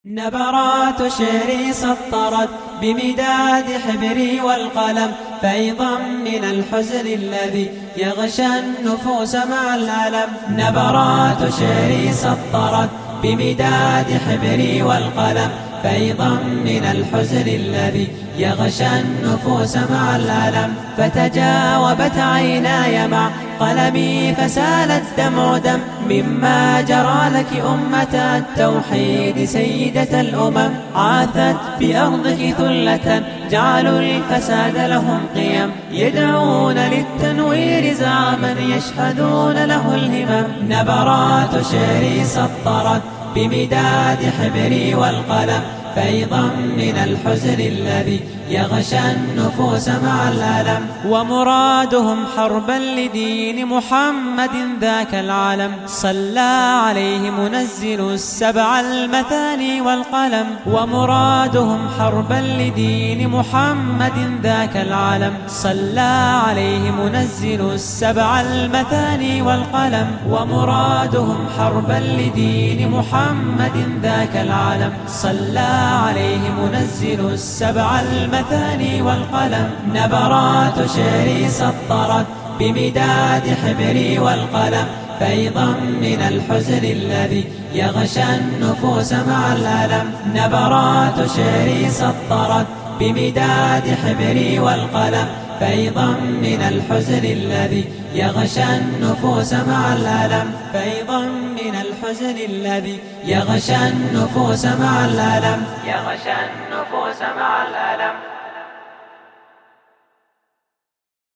نبرات شعري سطرت بمداد حبري والقلم فيضا من الحزن الذي يغشى النفوس مع الألم. نبرات شعري سطرت بمداد حبري والقلم فيضا من الحزن الذي يغشى النفوس مع الألم. فتجاوبت عيناي مع قلمي فسال الدمع دم مما جرى لك أمة التوحيد سيدة الأمم. عاثت بأرضك ثلة جعلوا الفساد لهم قيم يدعون للتنوير زعما يشهدون له الهمم. نبرات شعري سطرت بمداد حبري والقلم فيضا من الحزن الذي يغشى النفوس مع الألم. ومرادهم حربا لدين محمد ذاك العالم صلى عليه منزل السبع المثاني والقلم. ومرادهم حربا لدين محمد ذاك العالم صلى عليه منزل السبع المثاني والقلم. ومرادهم حربا لدين محمد ذاك العالم صلى عليه منزل السبع المثاني والقلم. نبرات شعري سطرت بمداد حبري والقلم فيضا من الحزن الذي يغشى النفوس مع الألم. نبرات شعري سطرت بمداد حبري والقلم فيضا من الحزن الذي يغشى النفوس مع الألم. فيضا من الحزن الذي يغشى النفوس مع الألم. يغشى النفوس مع الألم.